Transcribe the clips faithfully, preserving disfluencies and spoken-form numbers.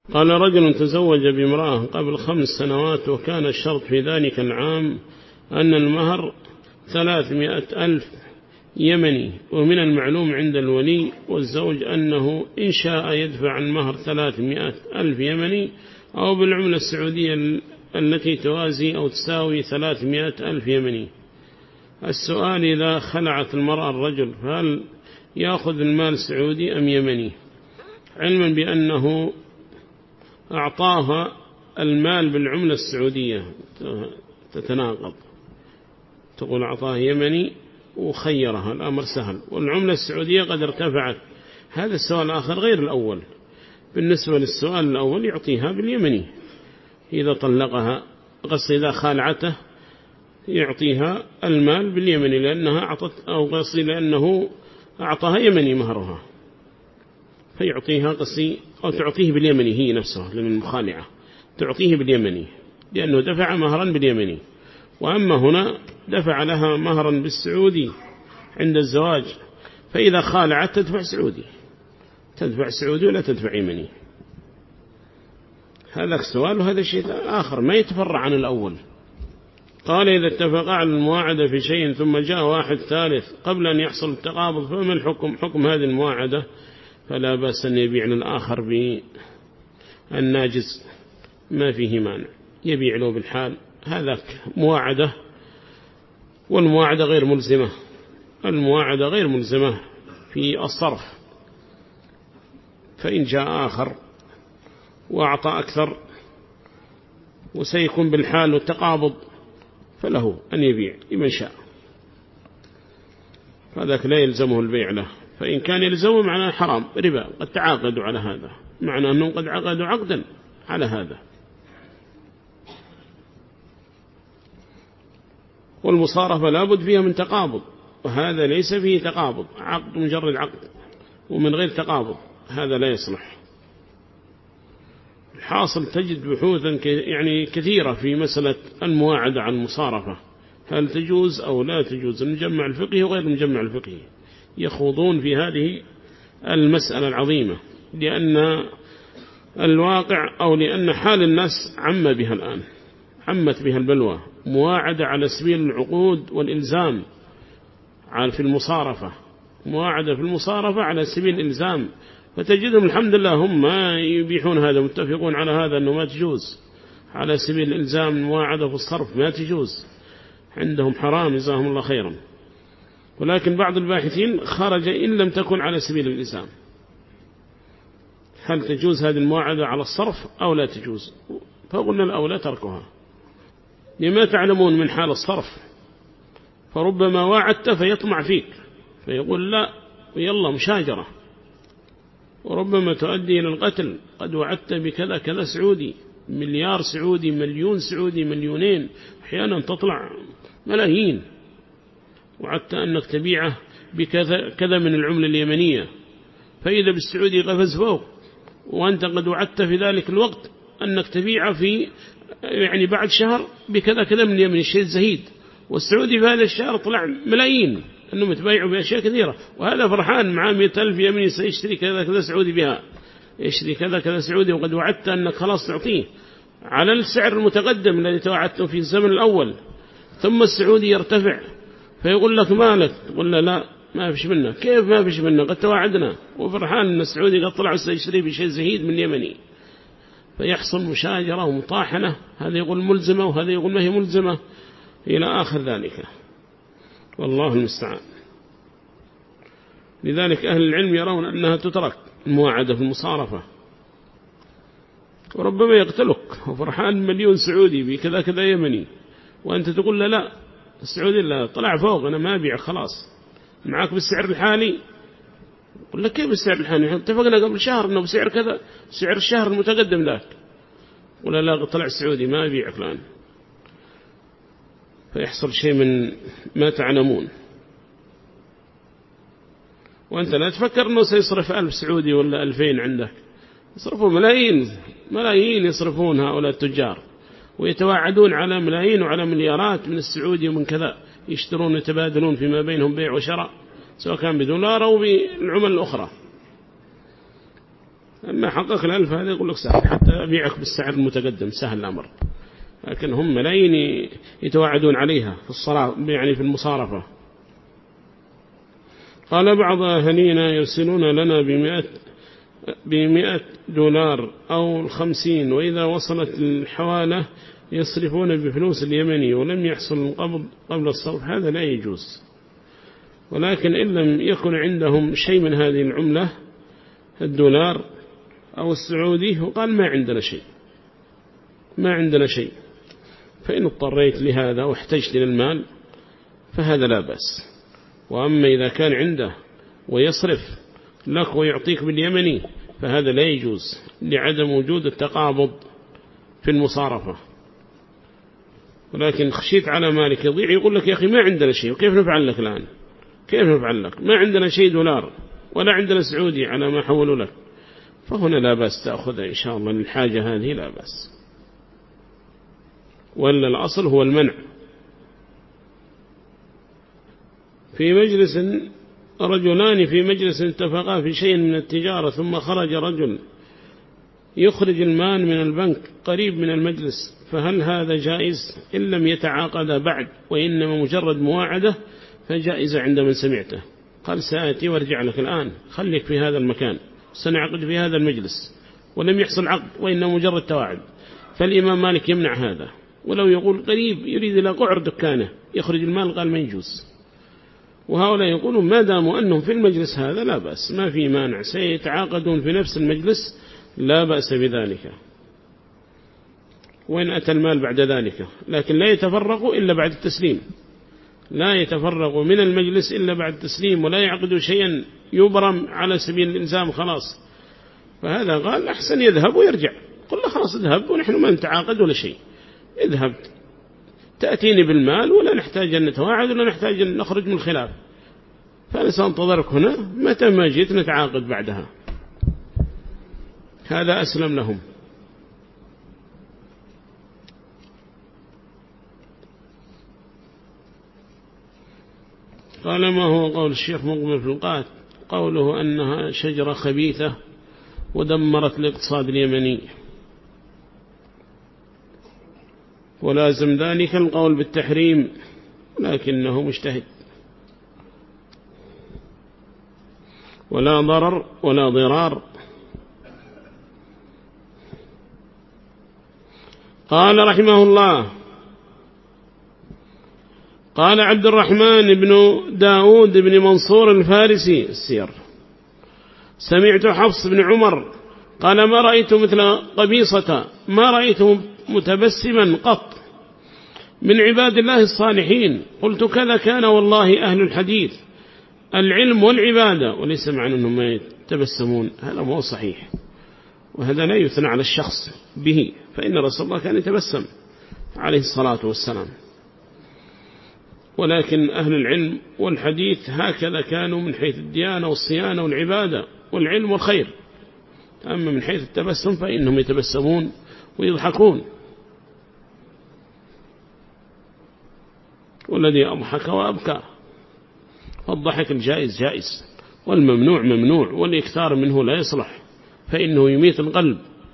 قال رجل تزوج بامرأة قبل خمس سنوات وكان الشرط في ذلك العام أن المهر ثلاثمائة ألف يمني، ومن المعلوم عند الولي والزوج أنه إن شاء يدفع المهر ثلاثمائة ألف يمني أو بالعملة السعودية التي توازي أو تساوي ثلاثمائة ألف يمني. السؤال: إذا خلعت المرأة الرجل هل يأخذ المال سعودي أم يمني؟ علما بأنه أعطاها المال بالعملة السعودية تتناقض، تقول أعطاها يمني وخيرها، الأمر سهل، والعملة السعودية قد ارتفعت. هذا السؤال الآخر غير الأول. بالنسبة للسؤال الأول يعطيها باليمني إذا طلقها، قصد إذا خالعته يعطيها المال باليمني لأنها أعطت، أو قصد لأنه أعطاها يمني مهرها فيعطيها قصي، أو تعطيه باليمني هي نفسها لمن المخالعة تعطيه باليمني لأنه دفع مهرا باليمني. وأما هنا دفع لها مهرا بالسعودي عند الزواج، فإذا خالعت تدفع سعودي، تدفع سعودي ولا تدفع يمني. هذا السؤال، وهذا شيء آخر ما يتفرع عن الأول. قال: إذا اتفقا على المواعدة في شيء ثم جاء واحد ثالث قبل أن يحصل التقابض فما الحكم؟ حكم هذه المواعدة فلا بأس أن يبيع للآخر بالناجز، ما فيه مانع، يبيع له بالحال. هذا مواعدة، والمواعدة غير ملزمة، المواعدة غير ملزمة في الصرف. فإن جاء آخر وأعطى أكثر وسيكون بالحال والتقابض فله أن يبيع لمن شاء، فذاك لا يلزمه البيع له. فإن كان يلزمه معناه حرام ربا، قد تعاقدوا على هذا، معناه أنهم قد عقدوا عقدا على هذا. والمصارفة لابد فيها من تقابض، وهذا ليس فيه تقابض، عقد مجرد عقد ومن غير تقابض، هذا لا يصلح. الحاصل تجد بحوثا يعني كثيرة في مسألة المواعدة عن المصارفة، هل تجوز أو لا تجوز. المجمع الفقهي وغير المجمع الفقهي يخوضون في هذه المسألة العظيمة، لأن الواقع أو لأن حال الناس عم بها الآن، عمت بها البلوى، مواعدة على سبيل العقود والإلزام في المصارفة، مواعدة في المصارفة على سبيل الإلزام، فتجدهم الحمد لله هم ما يبيحون هذا، متفقون على هذا أنه ما تجوز على سبيل الإلزام. المواعدة في الصرف ما تجوز عندهم، حرام جزاهم الله خيرا. ولكن بعض الباحثين خرج إن لم تكن على سبيل الإلزام، هل تجوز هذه المواعدة على الصرف أو لا تجوز؟ فقلنا الأولى تركها، لما تعلمون من حال الصرف، فربما واعدت فيطمع فيك فيقول لا ويلا مشاجرة، وربما تؤدي إلى القتل. قد وعدت بكذا كذا سعودي، مليار سعودي، مليون سعودي، مليونين، أحيانا تطلع ملايين، وعدت أنك تبيعه بكذا كذا من العملة اليمنية، فإذا بالسعودي قفز فوق، وأنت قد وعدت في ذلك الوقت أنك تبيعه في يعني بعد شهر بكذا كذا من اليمن، الشيء الزهيد، والسعودي في هذا الشهر طلع ملايين، أنه متبايعوا بأشياء كثيرة، وهذا فرحان معاه مئة ألف يمني سيشتري كذا كذا سعودي بها، يشتري كذا كذا سعودي، وقد وعدت أنك خلاص تعطيه على السعر المتقدم الذي توعدته في الزمن الأول، ثم السعودي يرتفع فيقول لك مالك، تقول له لا ما فيش منه. كيف ما فيش منه؟ قد توعدنا، وفرحان أن السعودي قد طلع سيشتري بشيء زهيد من اليمني، فيحصل مشاجرة ومطاحنة، هذا يقول ملزمة وهذا يقول ما هي ملزمة، إلى آخر ذلك، والله المستعان. لذلك أهل العلم يرون أنها تترك المواعدة في المصارفة، وربما يقتلك وفرحان مليون سعودي بكذا كذا يمني، وأنت تقول له لا السعودي لا طلع فوق أنا ما أبيع خلاص، معك بالسعر الحالي. يقول لك كيف بالسعر الحالي؟ اتفقنا قبل شهر أنه بسعر كذا، سعر الشهر المتقدم ذاك. ولا لا طلع السعودي ما أبيع فلان، فيحصل شيء من ما تعلمون. وأنت لا تفكر أنه سيصرف ألف سعودي ولا ألفين عندك، يصرفون ملايين ملايين، يصرفون هؤلاء التجار، ويتواعدون على ملايين وعلى مليارات من السعودي ومن كذا، يشترون يتبادلون فيما بينهم بيع وشراء، سواء كان بدولار أو بالعمل الأخرى. أما حقق الألف هذا يقول لك سهل، حتى أبيعك بالسعر المتقدم سهل الأمر، لكن هم ملايين يتواعدون عليها في الصلاة يعني في المصارفة. قال بعض أهلينا يرسلون لنا بمئة بمئة دولار أو الخمسين، وإذا وصلت الحوالة يصرفون بفلوس اليمني ولم يحصل القبض قبل الصرف، هذا لا يجوز. ولكن إن لم يكن عندهم شيء من هذه العملة الدولار أو السعودي، وقال ما عندنا شيء ما عندنا شيء فإن اضطريت لهذا واحتجت للمال فهذا لا بأس. وأما إذا كان عنده ويصرف لك ويعطيك باليمني فهذا لا يجوز لعدم وجود التقابض في المصارفة. ولكن خشيت على مالك يضيع، يقول لك يا أخي ما عندنا شيء، وكيف نفعل لك الآن؟ كيف نفعل لك؟ ما عندنا شيء دولار ولا عندنا سعودي على ما حولوا لك، فهنا لا بأس تأخذها إن شاء الله للحاجة هذه لا بأس. ولا الأصل هو المنع. في مجلس رجلان في مجلس اتفقا في شيء من التجارة، ثم خرج رجل يخرج المال من البنك قريب من المجلس، فهل هذا جائز إن لم يتعاقد بعد وإنما مجرد مواعدة؟ فجائز عند من سمعته. قال سآتي وارجع لك الآن، خليك في هذا المكان، سنعقد في هذا المجلس، ولم يحصل عقد وإنما مجرد تواعد. فالإمام مالك يمنع هذا، ولو يقول قريب يريد إلى قعر دكانه يخرج المال قال ما يجوز. وهؤلاء يقولون ما داموا أنهم في المجلس هذا لا بأس، ما في مانع، سيتعاقدون في نفس المجلس لا بأس بذلك، وإن أتى المال بعد ذلك، لكن لا يتفرقوا إلا بعد التسليم، لا يتفرقوا من المجلس إلا بعد التسليم، ولا يعقدوا شيئا يبرم على سبيل الإلزام خلاص. فهذا قال أحسن يذهب ويرجع، قل له خلاص اذهب ونحن ما نتعاقد ولا شيء، اذهب تأتيني بالمال ولا نحتاج أن نتواعد ولا نحتاج أن نخرج من الخلاف، فأنا سأنتظرك هنا متى ما جيت نتعاقد بعدها، هذا أسلم لهم. قال ما هو قول الشيخ مقبل في القات قوله أنها شجرة خبيثة ودمرت الاقتصاد اليمني؟ ولازم ذلك القول بالتحريم، لكنه مجتهد، ولا ضرر ولا ضرار. قال رحمه الله قال عبد الرحمن بن داود بن منصور الفارسي السير سمعت حفص بن عمر قال ما رأيت مثل قبيصة، ما رأيته متبسما قط من عباد الله الصالحين. قلت كذا كان والله أهل الحديث، العلم والعبادة، وليس معنى أنهم ما يتبسمون، هذا مو صحيح، وهذا لا يثنى على الشخص به، فإن رسول الله كان يتبسم عليه الصلاة والسلام. ولكن أهل العلم والحديث هكذا كانوا من حيث الديانة والصيانة والعبادة والعلم والخير. أما من حيث التبسم فإنهم يتبسمون ويضحكون، والذي أضحك وأبكى، فالضحك الجائز جائز والممنوع ممنوع، والإكثار منه لا يصلح فإنه يميت القلب.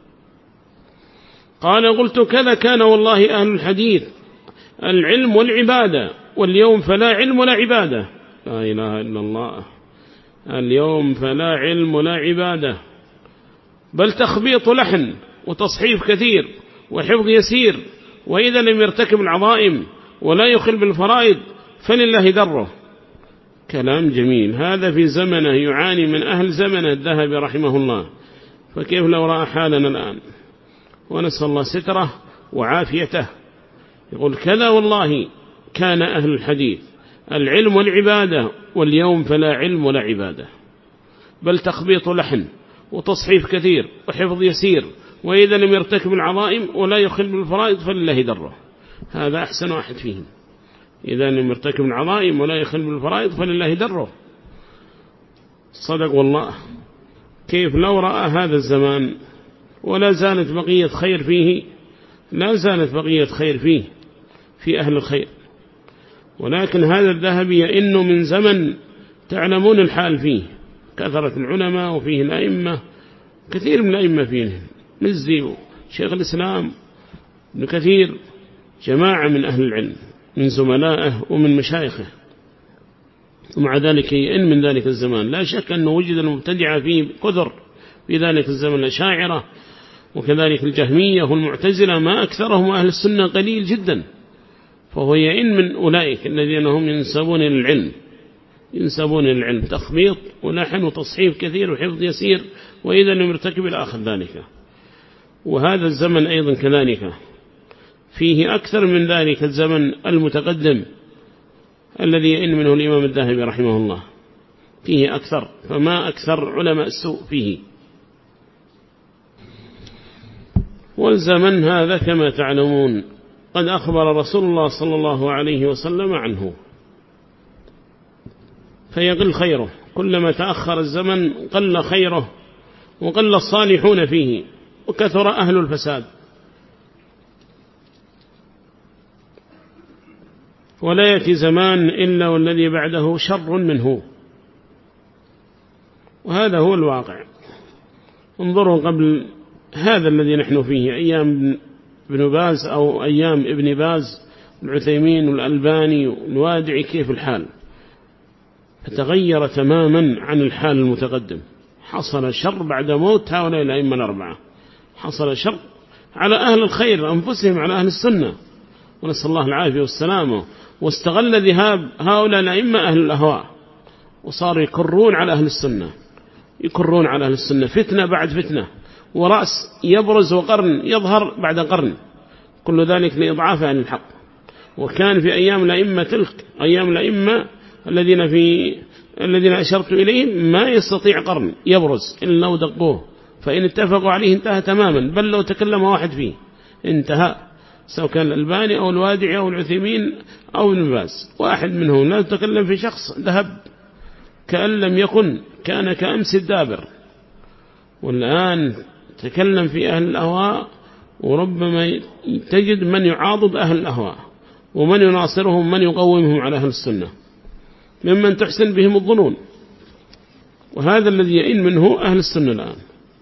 قال قلت كذا كان والله أهل الحديث، العلم والعبادة، واليوم فلا علم ولا عبادة. لا إله إلا الله، اليوم فلا علم ولا عبادة، بل تخبيط لحن وتصحيف كثير وحفظ يسير، وإذا لم يرتكب العظائم ولا يخل بالفرائض فلله دره. كلام جميل، هذا في زمنه يعاني من أهل زمنه الذهبي رحمه الله، فكيف لو رأى حالنا الآن؟ ونسأل الله ستره وعافيته. يقول كذا والله كان أهل الحديث، العلم والعبادة، واليوم فلا علم ولا عبادة، بل تخبيط لحن وتصحيف كثير وحفظ يسير، وإذا لم يرتكب العظائم ولا يخل بالفرائض فلله دره. هذا أحسن واحد فيهم، إذا لم يرتكب العظائم ولا يخل بالفرائض فلله دره. صدق والله. كيف لو رأى هذا الزمان ولا زالت بقية خير فيه، لا زالت بقية خير فيه في أهل الخير، ولكن هذا الذهبي يئن من زمن تعلمون الحال فيه، كثرة العلماء وفيه الأئمة كثير من الأئمة فيهم مزي شيخ الإسلام ابن كثير، جماعة من أهل العلم من زملائه ومن مشايخه، ومع ذلك إن من ذلك الزمان لا شك أنه وجد المبتدعة فيه كثر في ذلك الزمن، الأشاعرة وكذلك الجهمية والمعتزلة، ما أكثرهم أهل السنة قليل جدا. فهو يئن من أولئك الذين هم ينسبون للعلم، ينسبون للعلم تخبيط ولحن وتصحيف كثير وحفظ يسير، وإذا لم يرتكب إلى آخر ذلك. وهذا الزمن أيضا كذلك فيه أكثر من ذلك الزمن المتقدم الذي يئن منه الإمام الذهبي رحمه الله، فيه أكثر، فما أكثر علماء السوء فيه. والزمن هذا كما تعلمون قد أخبر رسول الله صلى الله عليه وسلم عنه، فيقل خيره، كلما تأخر الزمن قل خيره وقل الصالحون فيه وكثر أهل الفساد. ولا يأتي زمان إلا والذي بعده شر منه، وهذا هو الواقع. انظروا قبل هذا الذي نحن فيه، أيام ابن باز أو أيام ابن باز العثيمين والألباني والوادعي، كيف الحال؟ فتغير تماما عن الحال المتقدم. حصل شر بعد موت هؤلاء الأئمة الأربعة، حصل شر على أهل الخير أنفسهم، على أهل السنة، ونسأل الله العافية والسلامة. واستغل ذهاب هؤلاء الأئمة أهل الأهواء، وصاروا يكرون على أهل السنة، يكرون على أهل السنة فتنة بعد فتنة، ورأس يبرز وقرن يظهر بعد قرن، كل ذلك لإضعاف عن الحق. وكان في أيام الأئمة تلك، أيام الأئمة الذين في الذين أشرت إليهم، ما يستطيع قرن يبرز إلا لو دقوه، فإن اتفقوا عليه انتهى تماما، بل لو تكلم واحد فيه انتهى، سواء كان الألباني أو الوادعي أو العثيمين أو ابن باز، واحد منهم لا تكلم في شخص ذهب كأن لم يكن، كان كأمس الدابر. والآن تكلم في أهل الأهواء، وربما تجد من يعاضد أهل الأهواء ومن يناصرهم، من يقومهم على أهل السنة، ممن تحسن بهم الظنون. وهذا الذي يئن منه أهل السنة الآن.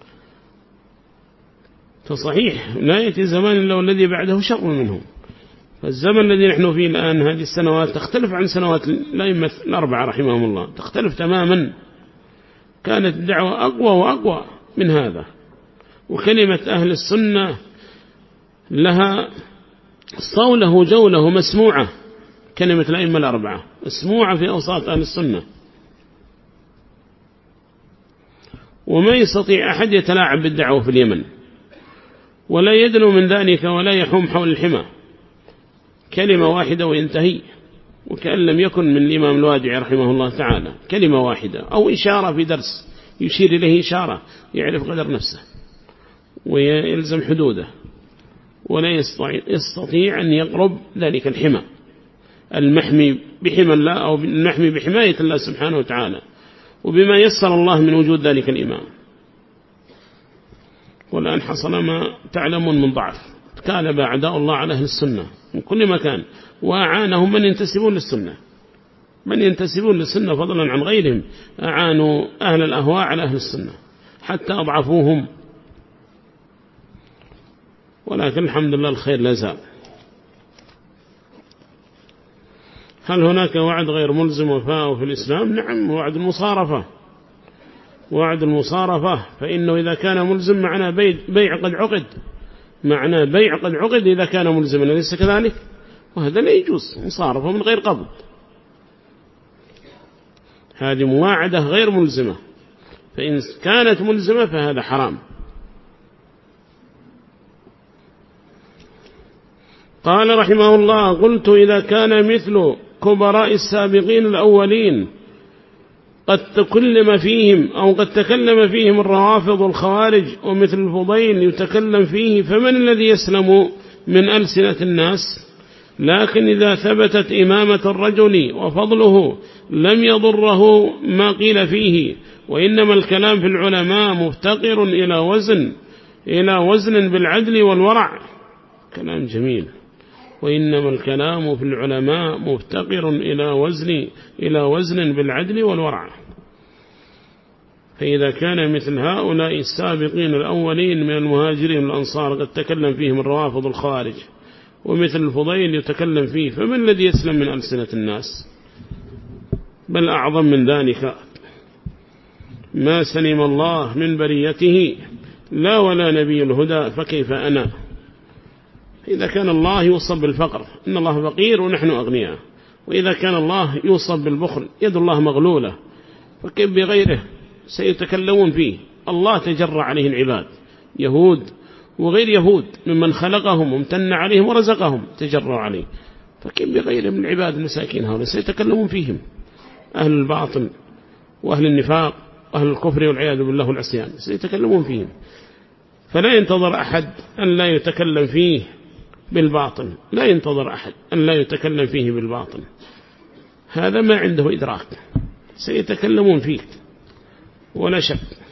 فصحيح لا يأتي زمان إلا والذي بعده شر منه. فالزمن الذي نحن فيه الآن، هذه السنوات تختلف عن سنوات الأئمة الأربعة رحمهم الله، تختلف تماما. كانت الدعوة أقوى وأقوى من هذا، وكلمة أهل السنة لها صوله وجوله مسموعة، كلمة الأئمة الأربعة مسموعة في أوساط أهل السنة، وما يستطيع أحد يتلاعب بالدعوة في اليمن، ولا يدنو من ذلك، ولا يحوم حول الحمى، كلمة واحدة وينتهي. وكأن لم يكن من الإمام الوادعي رحمه الله تعالى كلمة واحدة أو إشارة في درس يشير إليه إشارة، يعرف قدر نفسه ويلزم حدوده، ولا يستطيع أن يقرب ذلك الحمى المحمي بحمى الله، أو المحمي بحماية الله سبحانه وتعالى، وبما يسر الله من وجود ذلك الإمام. والآن حصل ما تعلمون من ضعف، كالب أعداء الله على أهل السنة من كل مكان، وأعانهم من ينتسبون للسنة، من ينتسبون للسنة فضلا عن غيرهم، أعانوا أهل الأهواء على أهل السنة حتى أضعفوهم. ولكن الحمد لله الخير لا زال. هل هناك وعد غير ملزم وفاء في الإسلام؟ نعم، وعد المصارفة، وعد المصارفة، فإنه إذا كان ملزم معناه بيع قد عقد، معناه بيع قد عقد إذا كان ملزما، أليس كذلك؟ وهذا لا يجوز، مصارفة من غير قبض، هذه مواعدة غير ملزمة، فإن كانت ملزمة فهذا حرام. قال رحمه الله: قلت إذا كان مثل كبراء السابقين الأولين قد تكلم فيهم أو قد تكلم فيهم الروافض والخوارج، ومثل الفضيل يتكلم فيه، فمن الذي يسلم من ألسنة الناس؟ لكن إذا ثبتت إمامة الرجل وفضله لم يضره ما قيل فيه، وإنما الكلام في العلماء مفتقر إلى وزن إلى وزن بالعدل والورع. كلام جميل. وإنما الكلام في العلماء مفتقر إلى وزن إلى وزن بالعدل والورع. فإذا كان مثل هؤلاء السابقين الأولين من المهاجرين والأنصار قد تكلم فيهم الروافض الخوارج ومثل الفضيل يتكلم فيه، فمن الذي يسلم من ألسنة الناس؟ بل أعظم من ذلك، ما سلم الله من بريته لا ولا نبي الهدى فكيف أنا. إذا كان الله يوصف بالفقر إن الله فقير ونحن أغنياء، وإذا كان الله يوصف بالبخل يد الله مغلولة، فكيف بغيره سيتكلمون فيه؟ الله تجرع عليه العباد يهود وغير يهود ممن خلقهم وامتن عليهم ورزقهم تجرع عليه، فكيف بغيره من العباد المساكين هؤلاء سيتكلمون فيهم؟ أهل الباطل وأهل النفاق وأهل الكفر والعياذ بالله والعصيان سيتكلمون فيهم. فلا ينتظر أحد أن لا يتكلم فيه بالباطل، لا ينتظر أحد أن لا يتكلم فيه بالباطل، هذا ما عنده إدراك، سيتكلمون فيه ولا شك.